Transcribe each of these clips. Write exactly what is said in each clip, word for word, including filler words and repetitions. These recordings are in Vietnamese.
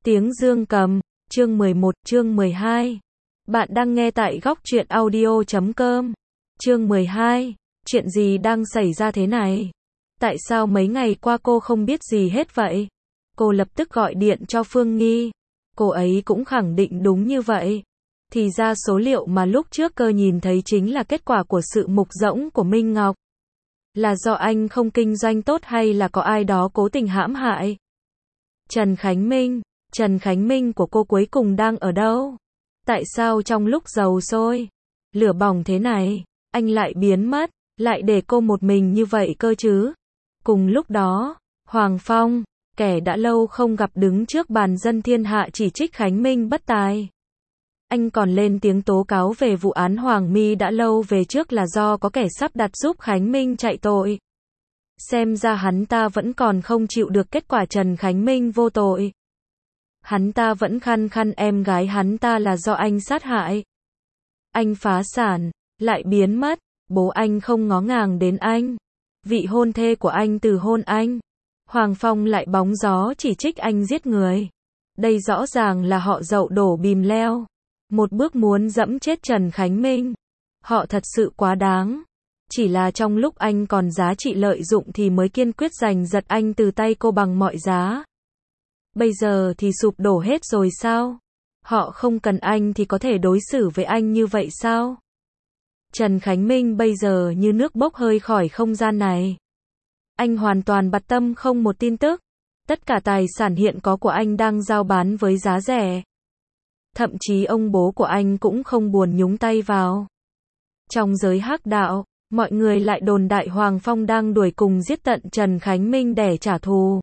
Tiếng dương cầm, chương mười một, chương mười hai. Bạn đang nghe tại góc truyện audio chấm com. Chương mười hai, chuyện gì đang xảy ra thế này? Tại sao mấy ngày qua cô không biết gì hết vậy? Cô lập tức gọi điện cho Phương Nghi. Cô ấy cũng khẳng định đúng như vậy. Thì ra số liệu mà lúc trước cơ nhìn thấy chính là kết quả của sự mục rỗng của Minh Ngọc. Là do anh không kinh doanh tốt hay là có ai đó cố tình hãm hại? Trần Khánh Minh, Trần Khánh Minh của cô cuối cùng đang ở đâu? Tại sao trong lúc dầu sôi, lửa bỏng thế này, anh lại biến mất, lại để cô một mình như vậy cơ chứ? Cùng lúc đó, Hoàng Phong, kẻ đã lâu không gặp đứng trước bàn dân thiên hạ chỉ trích Khánh Minh bất tài. Anh còn lên tiếng tố cáo về vụ án Hoàng My đã lâu về trước là do có kẻ sắp đặt giúp Khánh Minh chạy tội. Xem ra hắn ta vẫn còn không chịu được kết quả Trần Khánh Minh vô tội. Hắn ta vẫn khăng khăng em gái hắn ta là do anh sát hại. Anh phá sản, lại biến mất, bố anh không ngó ngàng đến anh. Vị hôn thê của anh từ hôn anh. Hoàng Phong lại bóng gió chỉ trích anh giết người. Đây rõ ràng là họ dậu đổ bìm leo. Một bước muốn dẫm chết Trần Khánh Minh. Họ thật sự quá đáng. Chỉ là trong lúc anh còn giá trị lợi dụng thì mới kiên quyết giành giật anh từ tay cô bằng mọi giá. Bây giờ thì sụp đổ hết rồi sao? Họ không cần anh thì có thể đối xử với anh như vậy sao? Trần Khánh Minh bây giờ như nước bốc hơi khỏi không gian này. Anh hoàn toàn bặt tâm không một tin tức. Tất cả tài sản hiện có của anh đang giao bán với giá rẻ. Thậm chí ông bố của anh cũng không buồn nhúng tay vào. Trong giới hắc đạo, mọi người lại đồn đại Hoàng Phong đang đuổi cùng giết tận Trần Khánh Minh để trả thù.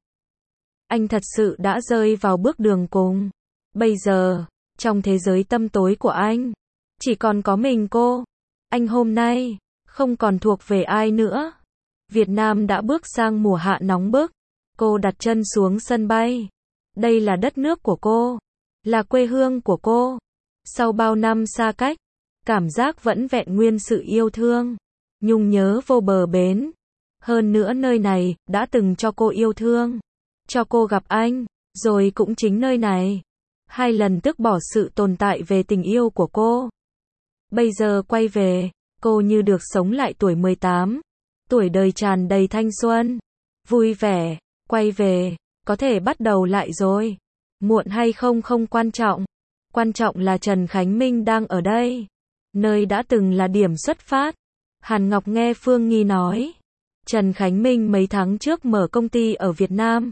Anh thật sự đã rơi vào bước đường cùng. Bây giờ, trong thế giới tăm tối của anh, chỉ còn có mình cô. Anh hôm nay, không còn thuộc về ai nữa. Việt Nam đã bước sang mùa hạ nóng bức. Cô đặt chân xuống sân bay. Đây là đất nước của cô. Là quê hương của cô. Sau bao năm xa cách, cảm giác vẫn vẹn nguyên sự yêu thương. Nhung nhớ vô bờ bến. Hơn nữa nơi này, đã từng cho cô yêu thương. Cho cô gặp anh, rồi cũng chính nơi này. Hai lần tước bỏ sự tồn tại về tình yêu của cô. Bây giờ quay về, cô như được sống lại tuổi mười tám. Tuổi đời tràn đầy thanh xuân. Vui vẻ, quay về, có thể bắt đầu lại rồi. Muộn hay không không quan trọng. Quan trọng là Trần Khánh Minh đang ở đây. Nơi đã từng là điểm xuất phát. Hàn Ngọc nghe Phương Nghi nói. Trần Khánh Minh mấy tháng trước mở công ty ở Việt Nam.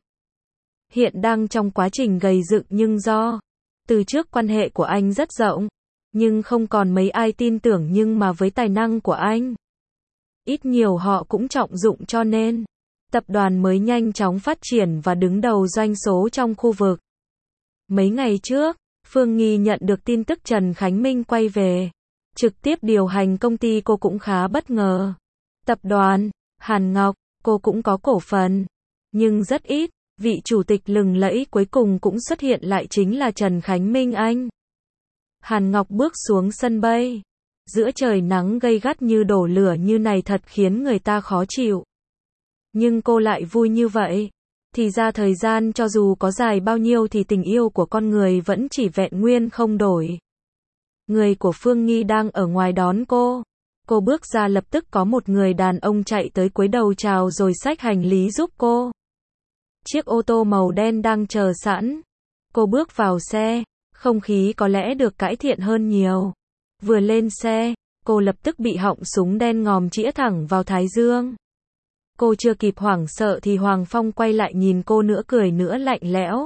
Hiện đang trong quá trình gầy dựng nhưng do từ trước quan hệ của anh rất rộng. Nhưng không còn mấy ai tin tưởng nhưng mà với tài năng của anh. Ít nhiều họ cũng trọng dụng cho nên. Tập đoàn mới nhanh chóng phát triển và đứng đầu doanh số trong khu vực. Mấy ngày trước, Phương Nghi nhận được tin tức Trần Khánh Minh quay về. Trực tiếp điều hành công ty cô cũng khá bất ngờ. Tập đoàn, Hàn Ngọc, cô cũng có cổ phần. Nhưng rất ít, vị chủ tịch lừng lẫy cuối cùng cũng xuất hiện lại chính là Trần Khánh Minh anh. Hàn Ngọc bước xuống sân bay. Giữa trời nắng gay gắt như đổ lửa như này thật khiến người ta khó chịu. Nhưng cô lại vui như vậy. Thì ra thời gian cho dù có dài bao nhiêu thì tình yêu của con người vẫn chỉ vẹn nguyên không đổi. Người của Phương Nghi đang ở ngoài đón cô. Cô bước ra lập tức có một người đàn ông chạy tới cúi đầu chào rồi xách hành lý giúp cô. Chiếc ô tô màu đen đang chờ sẵn. Cô bước vào xe, không khí có lẽ được cải thiện hơn nhiều. Vừa lên xe, cô lập tức bị họng súng đen ngòm chĩa thẳng vào thái dương. Cô chưa kịp hoảng sợ thì Hoàng Phong quay lại nhìn cô nữa cười nữa lạnh lẽo.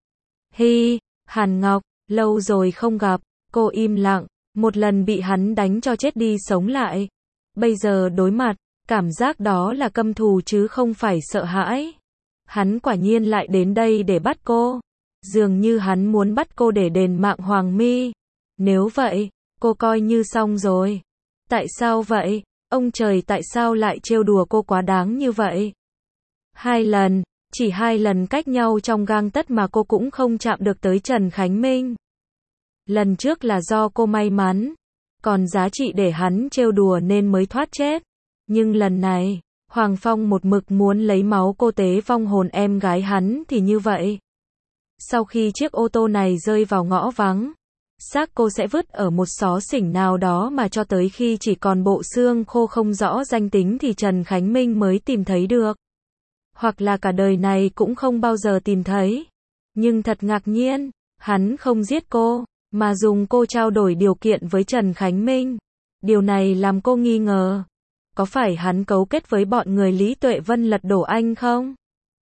Hi, Hàn Ngọc, lâu rồi không gặp. Cô im lặng, một lần bị hắn đánh cho chết đi sống lại. Bây giờ đối mặt, cảm giác đó là căm thù chứ không phải sợ hãi. Hắn quả nhiên lại đến đây để bắt cô. Dường như hắn muốn bắt cô để đền mạng Hoàng My. Nếu vậy, cô coi như xong rồi. Tại sao vậy? Ông trời tại sao lại trêu đùa cô quá đáng như vậy? Hai lần, chỉ hai lần cách nhau trong gang tấc mà cô cũng không chạm được tới Trần Khánh Minh. Lần trước là do cô may mắn, còn giá trị để hắn trêu đùa nên mới thoát chết. Nhưng lần này, Hoàng Phong một mực muốn lấy máu cô tế vong hồn em gái hắn thì như vậy. Sau khi chiếc ô tô này rơi vào ngõ vắng, xác cô sẽ vứt ở một xó xỉnh nào đó mà cho tới khi chỉ còn bộ xương khô không rõ danh tính thì Trần Khánh Minh mới tìm thấy được. Hoặc là cả đời này cũng không bao giờ tìm thấy. Nhưng thật ngạc nhiên, hắn không giết cô, mà dùng cô trao đổi điều kiện với Trần Khánh Minh. Điều này làm cô nghi ngờ. Có phải hắn cấu kết với bọn người Lý Tuệ Vân lật đổ anh không?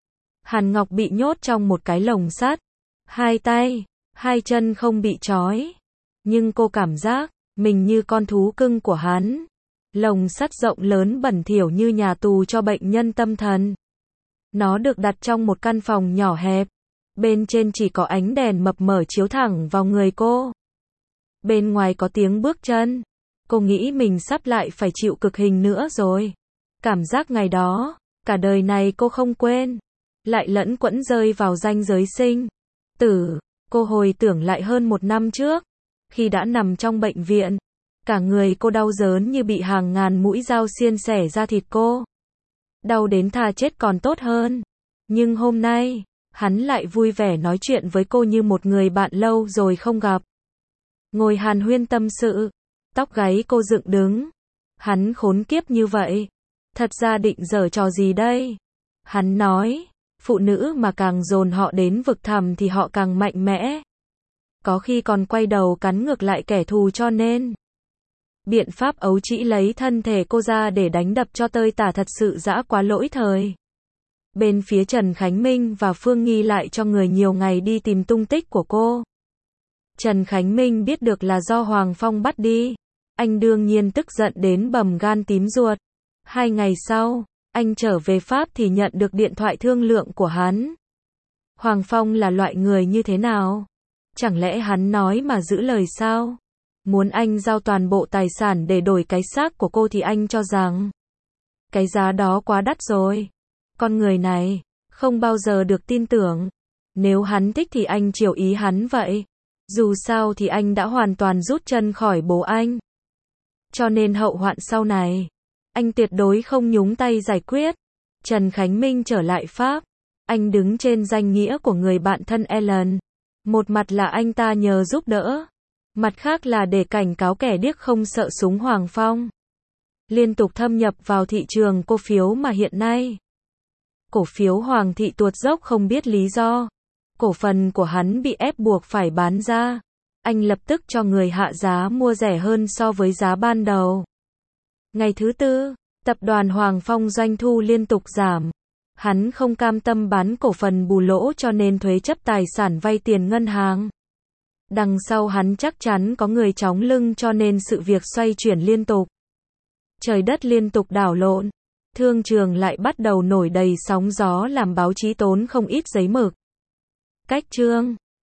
Hàn Ngọc bị nhốt trong một cái lồng sắt. Hai tay, hai chân không bị trói. Nhưng cô cảm giác, mình như con thú cưng của hắn. Lồng sắt rộng lớn bẩn thỉu như nhà tù cho bệnh nhân tâm thần. Nó được đặt trong một căn phòng nhỏ hẹp. Bên trên chỉ có ánh đèn mập mờ chiếu thẳng vào người cô. Bên ngoài có tiếng bước chân. Cô nghĩ mình sắp lại phải chịu cực hình nữa rồi. Cảm giác ngày đó, cả đời này cô không quên. Lại lẫn quẫn rơi vào ranh giới sinh tử. Cô hồi tưởng lại hơn một năm trước. Khi đã nằm trong bệnh viện. Cả người cô đau đớn như bị hàng ngàn mũi dao xiên xẻ ra thịt cô. Đau đến thà chết còn tốt hơn. Nhưng hôm nay, hắn lại vui vẻ nói chuyện với cô như một người bạn lâu rồi không gặp. Ngồi hàn huyên tâm sự. Tóc gáy cô dựng đứng. Hắn khốn kiếp như vậy. Thật ra định giở trò gì đây? Hắn nói, phụ nữ mà càng dồn họ đến vực thẳm thì họ càng mạnh mẽ. Có khi còn quay đầu cắn ngược lại kẻ thù cho nên. Biện pháp ấu trĩ lấy thân thể cô ra để đánh đập cho tơi tả thật sự dã quá lỗi thời. Bên phía Trần Khánh Minh và Phương Nghi lại cho người nhiều ngày đi tìm tung tích của cô. Trần Khánh Minh biết được là do Hoàng Phong bắt đi. Anh đương nhiên tức giận đến bầm gan tím ruột. Hai ngày sau, anh trở về Pháp thì nhận được điện thoại thương lượng của hắn. Hoàng Phong là loại người như thế nào? Chẳng lẽ hắn nói mà giữ lời sao? Muốn anh giao toàn bộ tài sản để đổi cái xác của cô thì anh cho rằng cái giá đó quá đắt rồi. Con người này, không bao giờ được tin tưởng. Nếu hắn thích thì anh chiều ý hắn vậy. Dù sao thì anh đã hoàn toàn rút chân khỏi bố anh. Cho nên hậu hoạn sau này, anh tuyệt đối không nhúng tay giải quyết. Trần Khánh Minh trở lại Pháp. Anh đứng trên danh nghĩa của người bạn thân Ellen. Một mặt là anh ta nhờ giúp đỡ. Mặt khác là để cảnh cáo kẻ điếc không sợ súng Hoàng Phong. Liên tục thâm nhập vào thị trường cổ phiếu mà hiện nay. Cổ phiếu Hoàng thị tuột dốc không biết lý do. Cổ phần của hắn bị ép buộc phải bán ra. Anh lập tức cho người hạ giá mua rẻ hơn so với giá ban đầu. Ngày thứ tư, tập đoàn Hoàng Phong doanh thu liên tục giảm. Hắn không cam tâm bán cổ phần bù lỗ cho nên thuế chấp tài sản vay tiền ngân hàng. Đằng sau hắn chắc chắn có người chóng lưng cho nên sự việc xoay chuyển liên tục. Trời đất liên tục đảo lộn. Thương trường lại bắt đầu nổi đầy sóng gió làm báo chí tốn không ít giấy mực. Cách chương